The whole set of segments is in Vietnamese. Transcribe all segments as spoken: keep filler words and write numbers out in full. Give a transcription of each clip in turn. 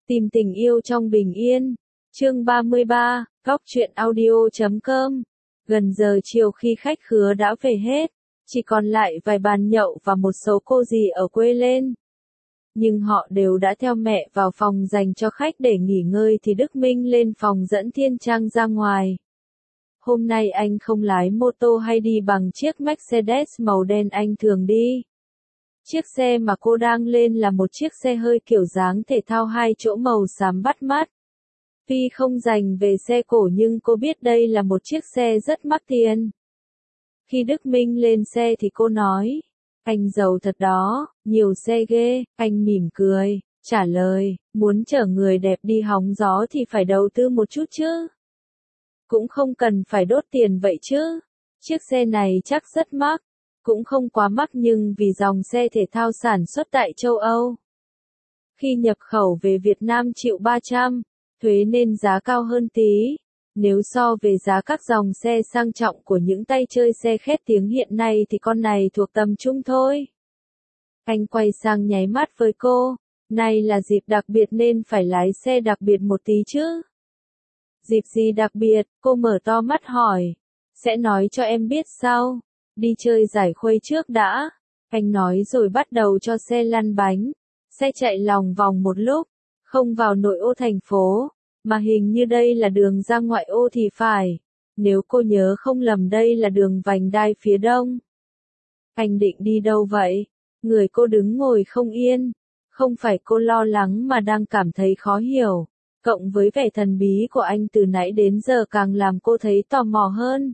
Tìm tình yêu trong bình yên. Chương ba mươi ba, góc truyện audio chấm com. Gần giờ chiều khi khách khứa đã về hết, chỉ còn lại vài bàn nhậu và một số cô dì ở quê lên. Nhưng họ đều đã theo mẹ vào phòng dành cho khách để nghỉ ngơi thì Đức Minh lên phòng dẫn Thiên Trang ra ngoài. Hôm nay anh không lái mô tô hay đi bằng chiếc Mercedes màu đen anh thường đi. Chiếc xe mà cô đang lên là một chiếc xe hơi kiểu dáng thể thao hai chỗ màu xám bắt mắt. Tuy không dành về xe cổ nhưng cô biết đây là một chiếc xe rất mắc tiền. Khi Đức Minh lên xe thì cô nói, anh giàu thật đó, nhiều xe ghê. Anh mỉm cười, trả lời, muốn chở người đẹp đi hóng gió thì phải đầu tư một chút chứ. Cũng không cần phải đốt tiền vậy chứ. Chiếc xe này chắc rất mắc. Cũng không quá mắc nhưng vì dòng xe thể thao sản xuất tại châu Âu. Khi nhập khẩu về Việt Nam chịu ba trăm, thuế nên giá cao hơn tí. Nếu so về giá các dòng xe sang trọng của những tay chơi xe khét tiếng hiện nay thì con này thuộc tầm trung thôi. Anh quay sang nháy mắt với cô, này là dịp đặc biệt nên phải lái xe đặc biệt một tí chứ. Dịp gì đặc biệt, cô mở to mắt hỏi, sẽ nói cho em biết sau. Đi chơi giải khuây trước đã. Anh nói rồi bắt đầu cho xe lăn bánh. Xe chạy lòng vòng một lúc, không vào nội ô thành phố, mà hình như đây là đường ra ngoại ô thì phải. Nếu cô nhớ không lầm đây là đường vành đai phía đông. Anh định đi đâu vậy? Người cô đứng ngồi không yên. Không phải cô lo lắng mà đang cảm thấy khó hiểu. Cộng với vẻ thần bí của anh từ nãy đến giờ càng làm cô thấy tò mò hơn.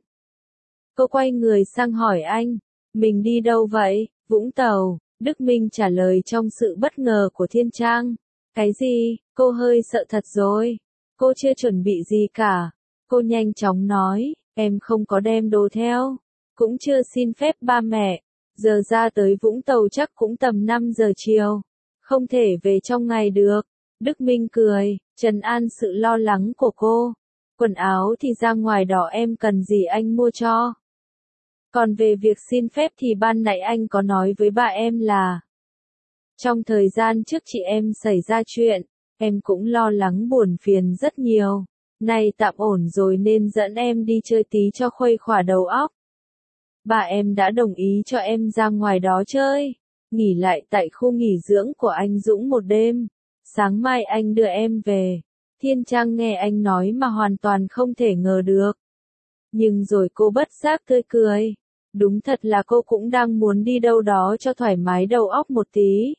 Cô quay người sang hỏi anh, mình đi đâu vậy? Vũng Tàu. Đức Minh trả lời trong sự bất ngờ của Thiên Trang. Cái gì? Cô hơi sợ thật rồi. Cô chưa chuẩn bị gì cả. Cô nhanh chóng nói, em không có đem đồ theo. Cũng chưa xin phép ba mẹ. Giờ ra tới Vũng Tàu chắc cũng tầm năm giờ chiều. Không thể về trong ngày được. Đức Minh cười, trấn an sự lo lắng của cô. Quần áo thì ra ngoài đó em cần gì anh mua cho. Còn về việc xin phép thì ban nãy anh có nói với bà em là trong thời gian trước chị em xảy ra chuyện, em cũng lo lắng buồn phiền rất nhiều. Nay tạm ổn rồi nên dẫn em đi chơi tí cho khuây khỏa đầu óc. Bà em đã đồng ý cho em ra ngoài đó chơi, nghỉ lại tại khu nghỉ dưỡng của anh Dũng một đêm. Sáng mai anh đưa em về. Thiên Trang nghe anh nói mà hoàn toàn không thể ngờ được. Nhưng rồi cô bất giác tươi cười. Đúng thật là cô cũng đang muốn đi đâu đó cho thoải mái đầu óc một tí.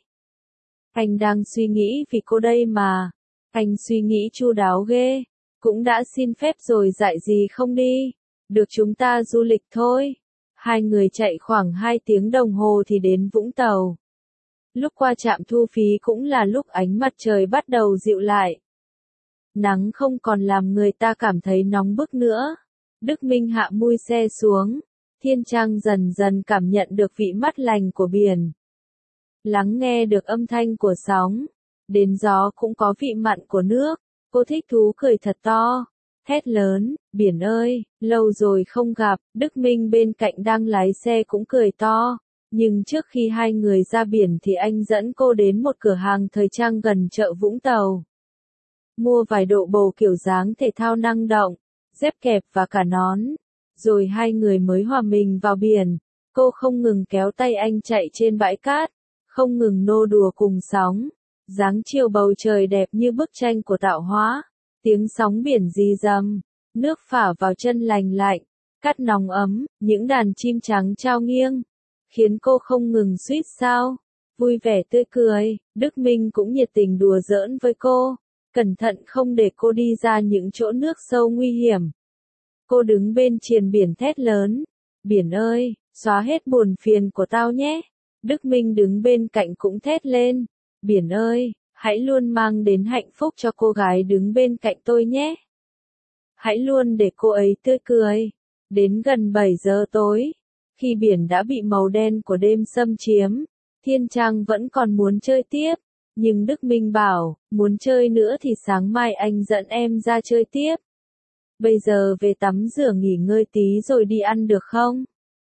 Anh đang suy nghĩ vì cô đây mà. Anh suy nghĩ chu đáo ghê. Cũng đã xin phép rồi dại gì không đi. Được chúng ta du lịch thôi. Hai người chạy khoảng hai tiếng đồng hồ thì đến Vũng Tàu. Lúc qua trạm thu phí cũng là lúc ánh mặt trời bắt đầu dịu lại. Nắng không còn làm người ta cảm thấy nóng bức nữa. Đức Minh hạ mui xe xuống. Thiên Trang dần dần cảm nhận được vị mát lành của biển. Lắng nghe được âm thanh của sóng. Đến gió cũng có vị mặn của nước. Cô thích thú cười thật to. Hét lớn, biển ơi, lâu rồi không gặp. Đức Minh bên cạnh đang lái xe cũng cười to. Nhưng trước khi hai người ra biển thì anh dẫn cô đến một cửa hàng thời trang gần chợ Vũng Tàu. Mua vài bộ bầu kiểu dáng thể thao năng động, dép kẹp và cả nón. Rồi hai người mới hòa mình vào biển. Cô không ngừng kéo tay anh chạy trên bãi cát, không ngừng nô đùa cùng sóng. Dáng chiều bầu trời đẹp như bức tranh của tạo hóa. Tiếng sóng biển rì rầm, nước phả vào chân lành lạnh, cát nóng ấm, những đàn chim trắng trao nghiêng. Khiến cô không ngừng suýt sao. Vui vẻ tươi cười, Đức Minh cũng nhiệt tình đùa giỡn với cô. Cẩn thận không để cô đi ra những chỗ nước sâu nguy hiểm. Cô đứng bên triền biển thét lớn. Biển ơi, xóa hết buồn phiền của tao nhé. Đức Minh đứng bên cạnh cũng thét lên. Biển ơi, hãy luôn mang đến hạnh phúc cho cô gái đứng bên cạnh tôi nhé. Hãy luôn để cô ấy tươi cười. Đến gần bảy giờ tối. Khi biển đã bị màu đen của đêm xâm chiếm, Thiên Trang vẫn còn muốn chơi tiếp. Nhưng Đức Minh bảo, muốn chơi nữa thì sáng mai anh dẫn em ra chơi tiếp. Bây giờ về tắm rửa nghỉ ngơi tí rồi đi ăn được không?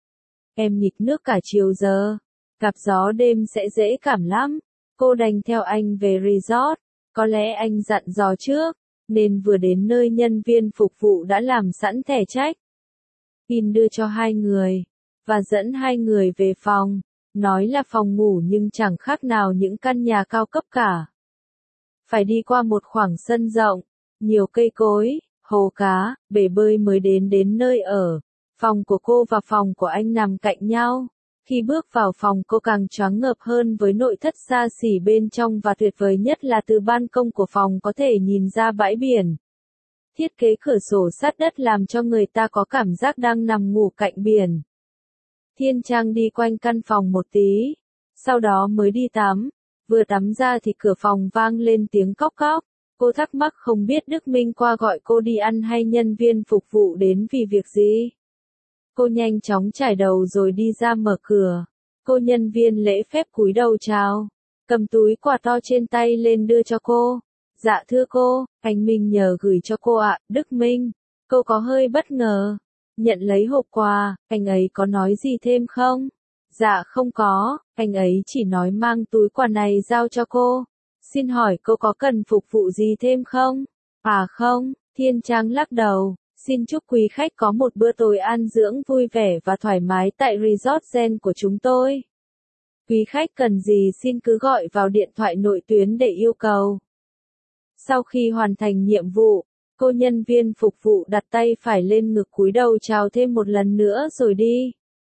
Em nghịch nước cả chiều giờ. Gặp gió đêm sẽ dễ cảm lắm. Cô đành theo anh về resort. Có lẽ anh dặn dò trước, nên vừa đến nơi nhân viên phục vụ đã làm sẵn thẻ check in đưa cho hai người, và dẫn hai người về phòng, nói là phòng ngủ nhưng chẳng khác nào những căn nhà cao cấp cả. Phải đi qua một khoảng sân rộng, nhiều cây cối, hồ cá, bể bơi mới đến đến nơi ở. Phòng của cô và phòng của anh nằm cạnh nhau. Khi bước vào phòng cô càng choáng ngợp hơn với nội thất xa xỉ bên trong và tuyệt vời nhất là từ ban công của phòng có thể nhìn ra bãi biển. Thiết kế cửa sổ sát đất làm cho người ta có cảm giác đang nằm ngủ cạnh biển. Thiên Trang đi quanh căn phòng một tí, sau đó mới đi tắm. Vừa tắm ra thì cửa phòng vang lên tiếng cóc cóc. Cô thắc mắc không biết Đức Minh qua gọi cô đi ăn hay nhân viên phục vụ đến vì việc gì. Cô nhanh chóng chải đầu rồi đi ra mở cửa. Cô nhân viên lễ phép cúi đầu chào, cầm túi quà to trên tay lên đưa cho cô. Dạ thưa cô, anh Minh nhờ gửi cho cô ạ. Đức Minh. Cô có hơi bất ngờ. Nhận lấy hộp quà, anh ấy có nói gì thêm không? Dạ không có, anh ấy chỉ nói mang túi quà này giao cho cô. Xin hỏi cô có cần phục vụ gì thêm không? À không, Thiên Trang lắc đầu. Xin chúc quý khách có một bữa tối an dưỡng vui vẻ và thoải mái tại Resort Zen của chúng tôi. Quý khách cần gì xin cứ gọi vào điện thoại nội tuyến để yêu cầu. Sau khi hoàn thành nhiệm vụ, cô nhân viên phục vụ đặt tay phải lên ngực cúi đầu chào thêm một lần nữa rồi đi.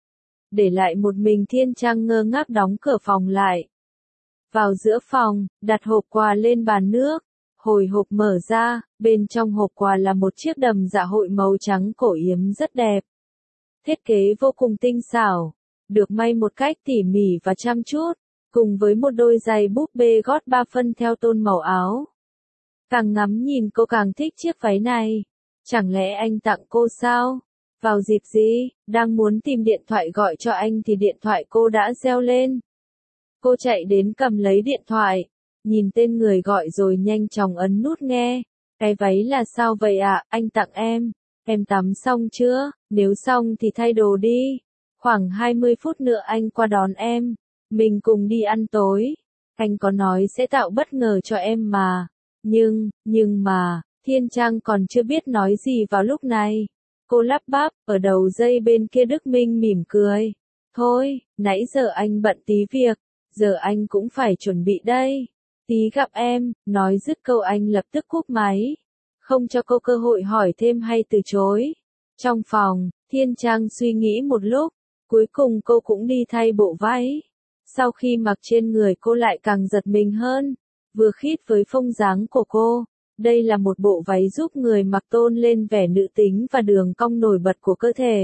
Để lại một mình Thiên Trang ngơ ngác đóng cửa phòng lại. Vào giữa phòng, đặt hộp quà lên bàn nước. Hồi hộp mở ra, bên trong hộp quà là một chiếc đầm dạ hội màu trắng cổ yếm rất đẹp. Thiết kế vô cùng tinh xảo, được may một cách tỉ mỉ và chăm chút, cùng với một đôi giày búp bê gót ba phân theo tông màu áo. Càng ngắm nhìn cô càng thích chiếc váy này. Chẳng lẽ anh tặng cô sao? Vào dịp gì? Đang muốn tìm điện thoại gọi cho anh thì điện thoại cô đã reo lên. Cô chạy đến cầm lấy điện thoại, nhìn tên người gọi rồi nhanh chóng ấn nút nghe. Cái váy là sao vậy ạ? À? Anh tặng em. Em tắm xong chưa? Nếu xong thì thay đồ đi. Khoảng hai mươi phút nữa anh qua đón em. Mình cùng đi ăn tối. Anh có nói sẽ tạo bất ngờ cho em mà. Nhưng, nhưng mà, Thiên Trang còn chưa biết nói gì vào lúc này. Cô lắp bắp, ở đầu dây bên kia Đức Minh mỉm cười. Thôi, nãy giờ anh bận tí việc, giờ anh cũng phải chuẩn bị đây. Tí gặp em, nói dứt câu anh lập tức cúp máy. Không cho cô cơ hội hỏi thêm hay từ chối. Trong phòng, Thiên Trang suy nghĩ một lúc, cuối cùng cô cũng đi thay bộ váy. Sau khi mặc trên người cô lại càng giật mình hơn, vừa khít với phông dáng của cô. Đây là một bộ váy giúp người mặc tôn lên vẻ nữ tính và đường cong nổi bật của cơ thể.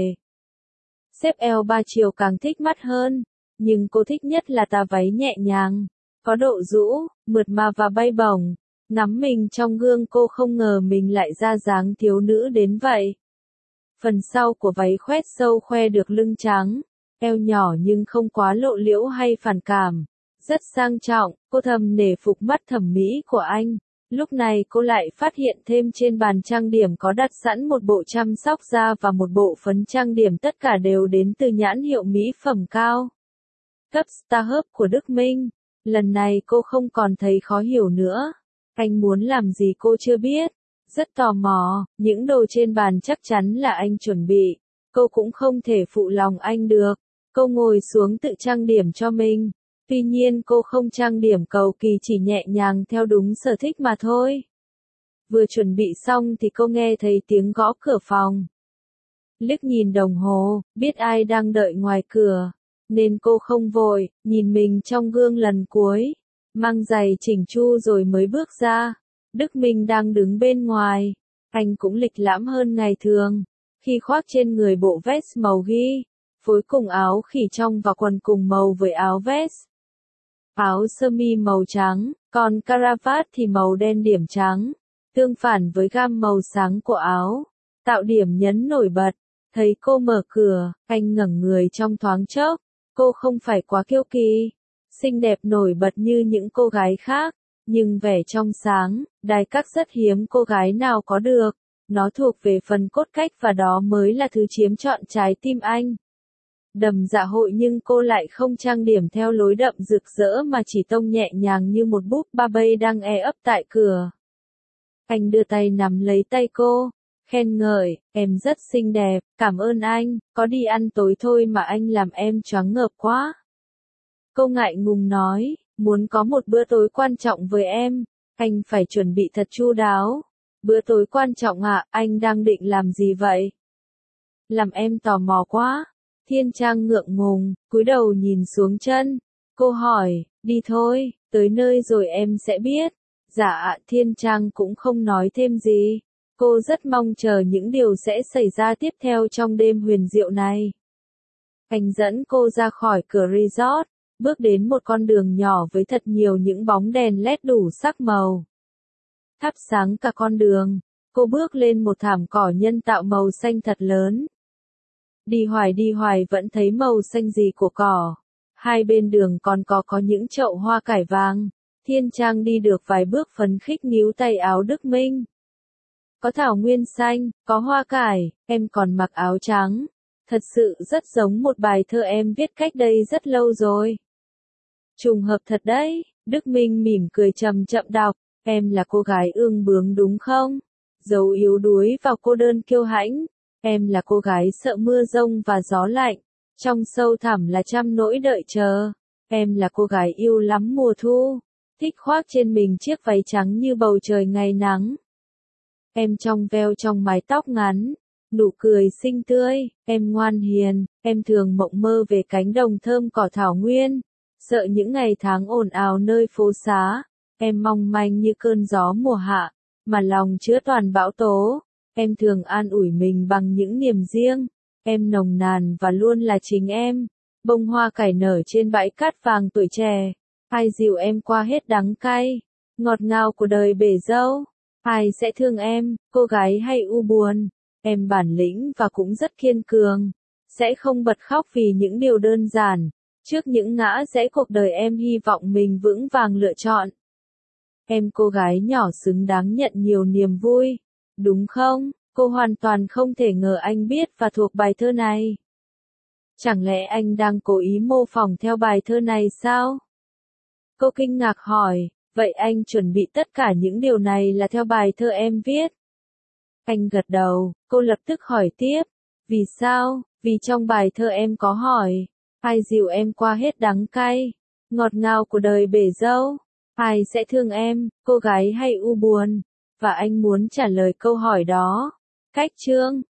Xếp eo ba chiều càng thích mắt hơn, nhưng cô thích nhất là tà váy nhẹ nhàng, có độ rũ, mượt mà và bay bổng. Ngắm mình trong gương cô không ngờ mình lại ra dáng thiếu nữ đến vậy. Phần sau của váy khoét sâu khoe được lưng trắng, eo nhỏ nhưng không quá lộ liễu hay phản cảm. Rất sang trọng, cô thầm nể phục mắt thẩm mỹ của anh. Lúc này cô lại phát hiện thêm trên bàn trang điểm có đặt sẵn một bộ chăm sóc da và một bộ phấn trang điểm, tất cả đều đến từ nhãn hiệu mỹ phẩm cao cấp Starhub của Đức Minh. Lần này cô không còn thấy khó hiểu nữa. Anh muốn làm gì cô chưa biết. Rất tò mò, những đồ trên bàn chắc chắn là anh chuẩn bị. Cô cũng không thể phụ lòng anh được. Cô ngồi xuống tự trang điểm cho mình. Tuy nhiên cô không trang điểm cầu kỳ, chỉ nhẹ nhàng theo đúng sở thích mà thôi. Vừa chuẩn bị xong thì cô nghe thấy tiếng gõ cửa phòng. Liếc nhìn đồng hồ, biết ai đang đợi ngoài cửa, nên cô không vội, nhìn mình trong gương lần cuối, mang giày chỉnh chu rồi mới bước ra. Đức Minh đang đứng bên ngoài, anh cũng lịch lãm hơn ngày thường, khi khoác trên người bộ vest màu ghi, phối cùng áo khỉ trong và quần cùng màu với áo vest. Áo sơ mi màu trắng, còn caravat thì màu đen điểm trắng, tương phản với gam màu sáng của áo, tạo điểm nhấn nổi bật. Thấy cô mở cửa, anh ngẩng người trong thoáng chốc. Cô không phải quá kiêu kỳ, xinh đẹp nổi bật như những cô gái khác, nhưng vẻ trong sáng, đai các rất hiếm cô gái nào có được. Nó thuộc về phần cốt cách và đó mới là thứ chiếm trọn trái tim anh. Đầm dạ hội nhưng cô lại không trang điểm theo lối đậm rực rỡ mà chỉ tông nhẹ nhàng như một búp ba bây đang e ấp tại cửa. Anh đưa tay nắm lấy tay cô, khen ngợi, em rất xinh đẹp, cảm ơn anh, có đi ăn tối thôi mà anh làm em choáng ngợp quá. Cô ngại ngùng nói, muốn có một bữa tối quan trọng với em, anh phải chuẩn bị thật chu đáo. Bữa tối quan trọng ạ, à, anh đang định làm gì vậy? Làm em tò mò quá. Thiên Trang ngượng ngùng, cúi đầu nhìn xuống chân. Cô hỏi, đi thôi, tới nơi rồi em sẽ biết. Dạ ạ, Thiên Trang cũng không nói thêm gì. Cô rất mong chờ những điều sẽ xảy ra tiếp theo trong đêm huyền diệu này. Anh dẫn cô ra khỏi cửa resort, bước đến một con đường nhỏ với thật nhiều những bóng đèn led đủ sắc màu. Thắp sáng cả con đường, cô bước lên một thảm cỏ nhân tạo màu xanh thật lớn. Đi hoài đi hoài vẫn thấy màu xanh gì của cỏ. Hai bên đường còn có có những chậu hoa cải vàng. Thiên Trang đi được vài bước phấn khích níu tay áo Đức Minh. Có thảo nguyên xanh, có hoa cải, em còn mặc áo trắng. Thật sự rất giống một bài thơ em viết cách đây rất lâu rồi. Trùng hợp thật đấy, Đức Minh mỉm cười chậm chậm đọc. Em là cô gái ương bướng đúng không? Giấu yếu đuối vào cô đơn kiêu hãnh. Em là cô gái sợ mưa rông và gió lạnh. Trong sâu thẳm là trăm nỗi đợi chờ. Em là cô gái yêu lắm mùa thu. Thích khoác trên mình chiếc váy trắng như bầu trời ngày nắng. Em trong veo trong mái tóc ngắn. Nụ cười xinh tươi. Em ngoan hiền. Em thường mộng mơ về cánh đồng thơm cỏ thảo nguyên. Sợ những ngày tháng ồn ào nơi phố xá. Em mong manh như cơn gió mùa hạ. Mà lòng chứa toàn bão tố. Em thường an ủi mình bằng những niềm riêng. Em nồng nàn và luôn là chính em. Bông hoa cải nở trên bãi cát vàng tuổi trẻ. Ai dìu em qua hết đắng cay. Ngọt ngào của đời bể dâu. Ai sẽ thương em, cô gái hay u buồn. Em bản lĩnh và cũng rất kiên cường. Sẽ không bật khóc vì những điều đơn giản. Trước những ngã rẽ cuộc đời em hy vọng mình vững vàng lựa chọn. Em cô gái nhỏ xứng đáng nhận nhiều niềm vui. Đúng không? Cô hoàn toàn không thể ngờ anh biết và thuộc bài thơ này. Chẳng lẽ anh đang cố ý mô phỏng theo bài thơ này sao? Cô kinh ngạc hỏi, vậy anh chuẩn bị tất cả những điều này là theo bài thơ em viết? Anh gật đầu, cô lập tức hỏi tiếp, vì sao? Vì trong bài thơ em có hỏi, ai dìu em qua hết đắng cay, ngọt ngào của đời bể dâu, ai sẽ thương em, cô gái hay u buồn? Và anh muốn trả lời câu hỏi đó. Cách chương